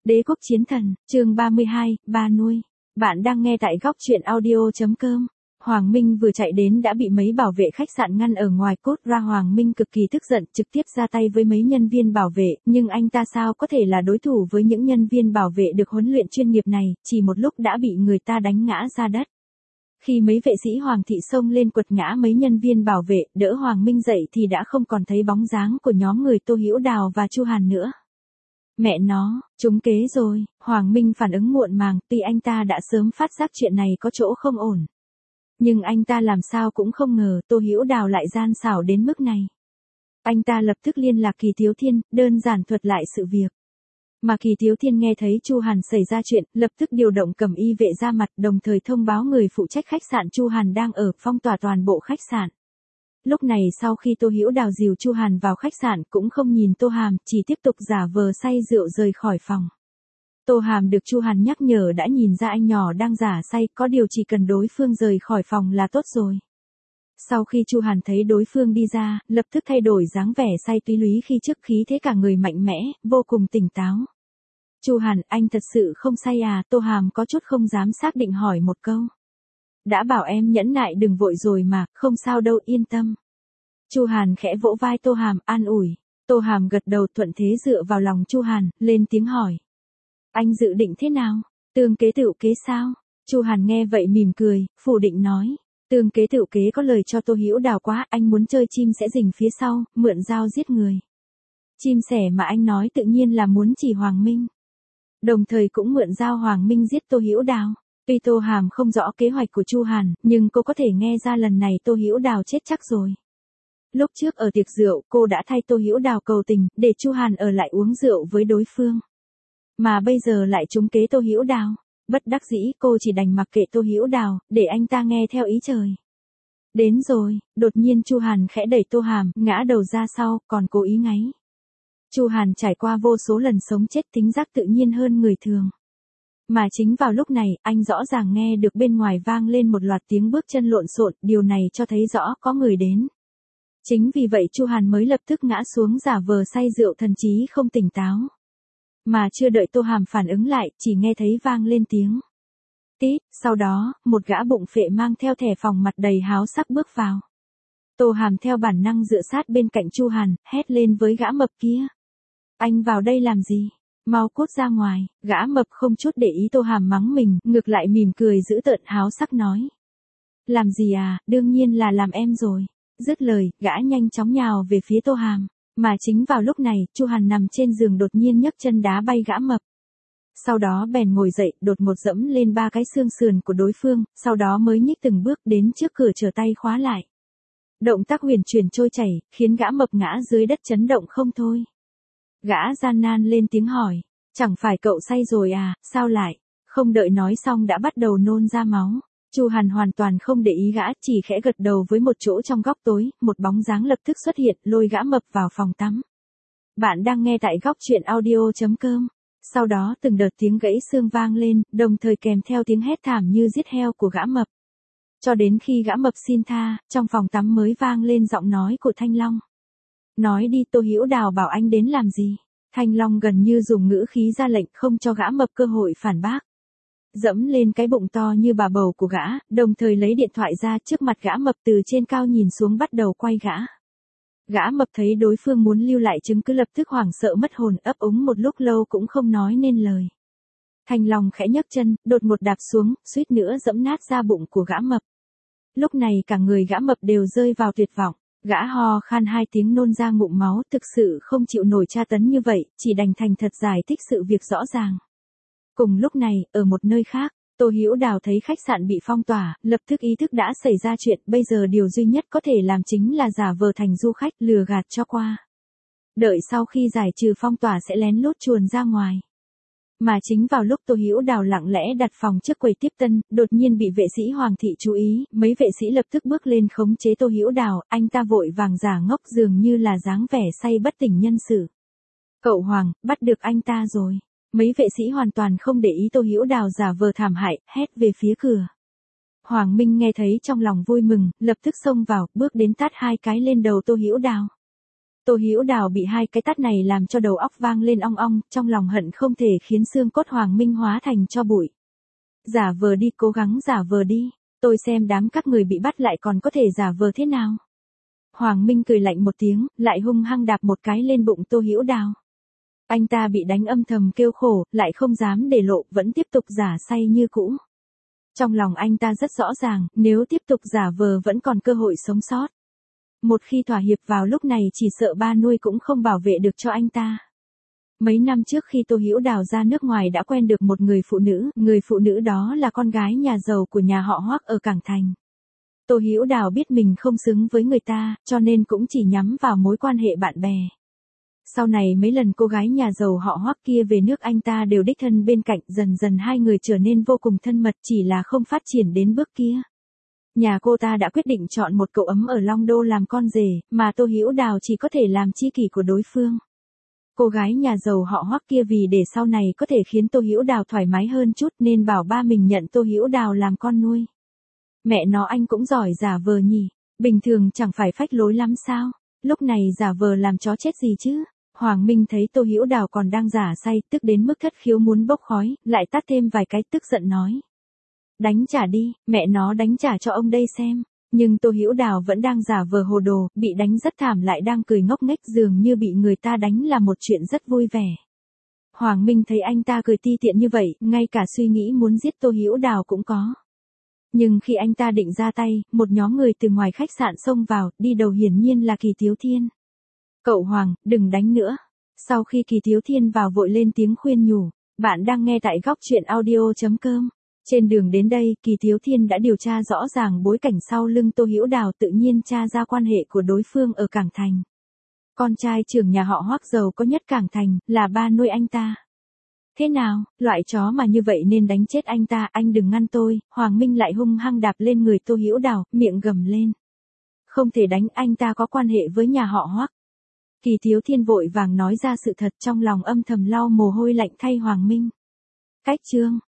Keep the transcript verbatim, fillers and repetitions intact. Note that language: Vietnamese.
Đế quốc chiến thần, chương ba mươi hai, ba nuôi. Bạn đang nghe tại góc truyện audio.com. Hoàng Minh vừa chạy đến đã bị mấy bảo vệ khách sạn ngăn ở ngoài, cốt ra Hoàng Minh cực kỳ tức giận, trực tiếp ra tay với mấy nhân viên bảo vệ, nhưng anh ta sao có thể là đối thủ với những nhân viên bảo vệ được huấn luyện chuyên nghiệp này, chỉ một lúc đã bị người ta đánh ngã ra đất. Khi mấy vệ sĩ Hoàng thị xông lên quật ngã mấy nhân viên bảo vệ, đỡ Hoàng Minh dậy thì đã không còn thấy bóng dáng của nhóm người Tô Hữu Đào và Chu Hàn nữa. Mẹ nó, trúng kế rồi, Hoàng Minh phản ứng muộn màng, tuy anh ta đã sớm phát giác chuyện này có chỗ không ổn. Nhưng anh ta làm sao cũng không ngờ Tô Hữu Đào lại gian xảo đến mức này. Anh ta lập tức liên lạc Kỳ Thiếu Thiên, đơn giản thuật lại sự việc. Mà Kỳ Thiếu Thiên nghe thấy Chu Hàn xảy ra chuyện, lập tức điều động cẩm y vệ ra mặt, đồng thời thông báo người phụ trách khách sạn Chu Hàn đang ở, phong tỏa toàn bộ khách sạn. Lúc này sau khi Tô Hữu Đào dìu Chu Hàn vào khách sạn cũng không nhìn Tô Hàm, chỉ tiếp tục giả vờ say rượu rời khỏi phòng. Tô Hàm được Chu Hàn nhắc nhở đã nhìn ra anh nhỏ đang giả say, có điều chỉ cần đối phương rời khỏi phòng là tốt rồi. Sau khi Chu Hàn thấy đối phương đi ra, lập tức thay đổi dáng vẻ say túy lúy khi trước, khí thế cả người mạnh mẽ, vô cùng tỉnh táo. Chu Hàn, anh thật sự không say à? Tô Hàm có chút không dám xác định hỏi một câu. Đã bảo em nhẫn nại đừng vội rồi mà, không sao đâu, yên tâm. Chu Hàn khẽ vỗ vai Tô Hàm, an ủi. Tô Hàm gật đầu thuận thế dựa vào lòng Chu Hàn, lên tiếng hỏi. Anh dự định thế nào? Tương kế tựu kế sao? Chu Hàn nghe vậy mỉm cười, phủ định nói. Tương kế tựu kế có lời cho Tô Hữu Đào quá, anh muốn chơi chim sẻ rình phía sau, mượn dao giết người. Chim sẻ mà anh nói tự nhiên là muốn chỉ Hoàng Minh. Đồng thời cũng mượn dao Hoàng Minh giết Tô Hữu Đào. Tuy Tô Hàm không rõ kế hoạch của Chu Hàn, nhưng cô có thể nghe ra lần này Tô Hữu Đào chết chắc rồi. Lúc trước ở tiệc rượu, cô đã thay Tô Hữu Đào cầu tình, để Chu Hàn ở lại uống rượu với đối phương. Mà bây giờ lại trúng kế Tô Hữu Đào. Bất đắc dĩ cô chỉ đành mặc kệ Tô Hữu Đào, để anh ta nghe theo ý trời. Đến rồi, đột nhiên Chu Hàn khẽ đẩy Tô Hàm, ngã đầu ra sau, còn cố ý ngáy. Chu Hàn trải qua vô số lần sống chết, tính giác tự nhiên hơn người thường. Mà chính vào lúc này, anh rõ ràng nghe được bên ngoài vang lên một loạt tiếng bước chân lộn xộn, điều này cho thấy rõ có người đến. Chính vì vậy Chu Hàn mới lập tức ngã xuống giả vờ say rượu, thần trí không tỉnh táo. Mà chưa đợi Tô Hàm phản ứng lại, chỉ nghe thấy vang lên tiếng tít, sau đó, một gã bụng phệ mang theo thẻ phòng mặt đầy háo sắc bước vào. Tô Hàm theo bản năng dựa sát bên cạnh Chu Hàn, hét lên với gã mập kia. Anh vào đây làm gì? Mau cút ra ngoài. Gã mập không chút để ý Tô Hàm mắng mình, ngược lại mỉm cười dữ tợn háo sắc nói. Làm gì à, đương nhiên là làm em rồi. Dứt lời, gã nhanh chóng nhào về phía Tô Hàm. Mà chính vào lúc này, Chu Hàn nằm trên giường đột nhiên nhấc chân đá bay gã mập. Sau đó bèn ngồi dậy, đột một dẫm lên ba cái xương sườn của đối phương, sau đó mới nhích từng bước đến trước cửa, trở tay khóa lại. Động tác huyền chuyển trôi chảy, khiến gã mập ngã dưới đất chấn động không thôi. Gã gian nan lên tiếng hỏi, chẳng phải cậu say rồi à, sao lại? Không đợi nói xong đã bắt đầu nôn ra máu. Chu Hàn hoàn toàn không để ý gã, chỉ khẽ gật đầu với một chỗ trong góc tối, một bóng dáng lập tức xuất hiện, lôi gã mập vào phòng tắm. Bạn đang nghe tại góc truyện audio.com. Sau đó từng đợt tiếng gãy xương vang lên, đồng thời kèm theo tiếng hét thảm như giết heo của gã mập. Cho đến khi gã mập xin tha, trong phòng tắm mới vang lên giọng nói của Thanh Long. Nói đi, Tô Hữu Đào bảo anh đến làm gì? Thanh Long gần như dùng ngữ khí ra lệnh, không cho gã mập cơ hội phản bác. Dẫm lên cái bụng to như bà bầu của gã, đồng thời lấy điện thoại ra trước mặt gã mập, từ trên cao nhìn xuống bắt đầu quay gã. Gã mập thấy đối phương muốn lưu lại chứng cứ lập tức hoảng sợ mất hồn, ấp úng một lúc lâu cũng không nói nên lời. Thanh Long khẽ nhấc chân, đột một đạp xuống, suýt nữa dẫm nát da bụng của gã mập. Lúc này cả người gã mập đều rơi vào tuyệt vọng. Gã ho khan hai tiếng nôn ra ngụm máu, thực sự không chịu nổi tra tấn như vậy, chỉ đành thành thật giải thích sự việc rõ ràng. Cùng lúc này, ở một nơi khác, Tô Hữu Đào thấy khách sạn bị phong tỏa, lập tức ý thức đã xảy ra chuyện, bây giờ điều duy nhất có thể làm chính là giả vờ thành du khách, lừa gạt cho qua. Đợi sau khi giải trừ phong tỏa sẽ lén lút chuồn ra ngoài. Mà chính vào lúc Tô Hữu Đào lặng lẽ đặt phòng trước quầy tiếp tân, đột nhiên bị vệ sĩ Hoàng thị chú ý, mấy vệ sĩ lập tức bước lên khống chế Tô Hữu Đào, anh ta vội vàng giả ngốc dường như là dáng vẻ say bất tỉnh nhân sự. Cậu Hoàng, bắt được anh ta rồi. Mấy vệ sĩ hoàn toàn không để ý Tô Hữu Đào giả vờ thảm hại, hét về phía cửa. Hoàng Minh nghe thấy trong lòng vui mừng, lập tức xông vào, bước đến tát hai cái lên đầu Tô Hữu Đào. Tô Hữu Đào bị hai cái tát này làm cho đầu óc vang lên ong ong, trong lòng hận không thể khiến xương cốt Hoàng Minh hóa thành tro bụi. Giả vờ đi, cố gắng giả vờ đi, tôi xem đám các người bị bắt lại còn có thể giả vờ thế nào. Hoàng Minh cười lạnh một tiếng, lại hung hăng đạp một cái lên bụng Tô Hữu Đào. Anh ta bị đánh âm thầm kêu khổ, lại không dám để lộ, vẫn tiếp tục giả say như cũ. Trong lòng anh ta rất rõ ràng, nếu tiếp tục giả vờ vẫn còn cơ hội sống sót. Một khi thỏa hiệp vào lúc này chỉ sợ ba nuôi cũng không bảo vệ được cho anh ta. Mấy năm trước khi Tô Hữu Đào ra nước ngoài đã quen được một người phụ nữ, người phụ nữ đó là con gái nhà giàu của nhà họ Hoắc ở Cảng Thành. Tô Hữu Đào biết mình không xứng với người ta, cho nên cũng chỉ nhắm vào mối quan hệ bạn bè. Sau này mấy lần cô gái nhà giàu họ Hoắc kia về nước anh ta đều đích thân bên cạnh, dần dần hai người trở nên vô cùng thân mật, chỉ là không phát triển đến bước kia. Nhà cô ta đã quyết định chọn một cậu ấm ở Long Đô làm con rể, mà Tô Hữu Đào chỉ có thể làm tri kỷ của đối phương. Cô gái nhà giàu họ Hoắc kia vì để sau này có thể khiến Tô Hữu Đào thoải mái hơn chút nên bảo ba mình nhận Tô Hữu Đào làm con nuôi. Mẹ nó, anh cũng giỏi giả vờ nhỉ, bình thường chẳng phải phách lối lắm sao, lúc này giả vờ làm chó chết gì chứ. Hoàng Minh thấy Tô Hữu Đào còn đang giả say, tức đến mức thất khiếu muốn bốc khói, lại tát thêm vài cái, tức giận nói. Đánh trả đi, mẹ nó đánh trả cho ông đây xem. Nhưng Tô Hữu Đào vẫn đang giả vờ hồ đồ, bị đánh rất thảm lại đang cười ngốc nghếch, dường như bị người ta đánh là một chuyện rất vui vẻ. Hoàng Minh thấy anh ta cười ti tiện như vậy, ngay cả suy nghĩ muốn giết Tô Hữu Đào cũng có. Nhưng khi anh ta định ra tay, một nhóm người từ ngoài khách sạn xông vào, đi đầu hiển nhiên là Kỳ Tiếu Thiên. Cậu Hoàng, đừng đánh nữa. Sau khi Kỳ Tiếu Thiên vào vội lên tiếng khuyên nhủ, bạn đang nghe tại góc truyện audio chấm com. Trên đường đến đây, Kỳ Tiếu Thiên đã điều tra rõ ràng bối cảnh sau lưng Tô Hữu Đào, tự nhiên tra ra quan hệ của đối phương ở Cảng Thành. Con trai trưởng nhà họ Hoắc giàu có nhất Cảng Thành, là ba nuôi anh ta. Thế nào, loại chó mà như vậy nên đánh chết anh ta, anh đừng ngăn tôi. Hoàng Minh lại hung hăng đạp lên người Tô Hữu Đào, miệng gầm lên. Không thể đánh, anh ta có quan hệ với nhà họ Hoắc. Kỳ Tiếu Thiên vội vàng nói ra sự thật, trong lòng âm thầm lau mồ hôi lạnh thay Hoàng Minh. Cách chương